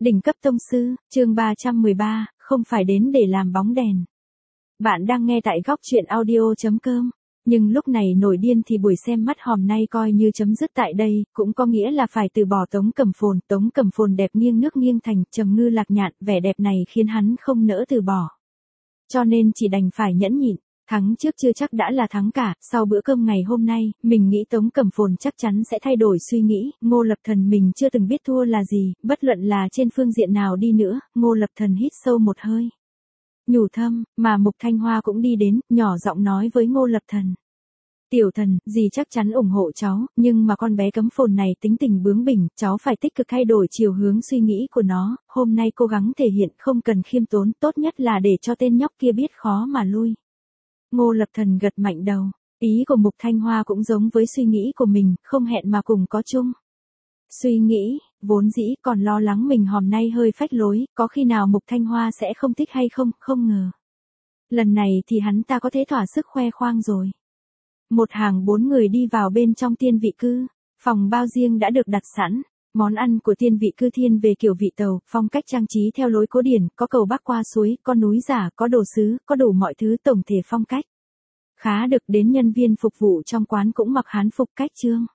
Đỉnh cấp tông sư, chương 313, không phải đến để làm bóng đèn. Bạn đang nghe tại góc truyện audio.com. Nhưng lúc này nổi điên thì buổi xem mắt hòm nay coi như chấm dứt tại đây, cũng có nghĩa là phải từ bỏ Tống Cẩm Phồn. Tống Cẩm Phồn đẹp nghiêng nước nghiêng thành, trầm ngư lạc nhạn, vẻ đẹp này khiến hắn không nỡ từ bỏ. Cho nên chỉ đành phải nhẫn nhịn. Thắng trước chưa chắc đã là thắng cả, sau bữa cơm ngày hôm nay, mình nghĩ Tống Cẩm Phồn chắc chắn sẽ thay đổi suy nghĩ, Ngô Lập Thần mình chưa từng biết thua là gì, bất luận là trên phương diện nào đi nữa, Ngô Lập Thần hít sâu một hơi. Nhủ thầm, mà Mục Thanh Hoa cũng đi đến, nhỏ giọng nói với Ngô Lập Thần. Tiểu Thần, dì chắc chắn ủng hộ cháu, nhưng mà con bé Cấm Phồn này tính tình bướng bỉnh, cháu phải tích cực thay đổi chiều hướng suy nghĩ của nó, hôm nay cố gắng thể hiện không cần khiêm tốn, tốt nhất là để cho tên nhóc kia biết khó mà lui. Ngô Lập Thần gật mạnh đầu, ý của Mục Thanh Hoa cũng giống với suy nghĩ của mình, không hẹn mà cùng có chung. Suy nghĩ, vốn dĩ còn lo lắng mình hôm nay hơi phách lối, có khi nào Mục Thanh Hoa sẽ không thích hay không, không ngờ. Lần này thì hắn ta có thể thỏa sức khoe khoang rồi. Một hàng 4 người đi vào bên trong tiên vị cư, phòng bao riêng đã được đặt sẵn. Món ăn của tiên vị cư thiên về kiểu vị tàu, phong cách trang trí theo lối cổ điển, có cầu bắc qua suối, có núi giả, có đồ sứ, có đủ mọi thứ tổng thể phong cách. Khá được, đến nhân viên phục vụ trong quán cũng mặc hán phục cách trương.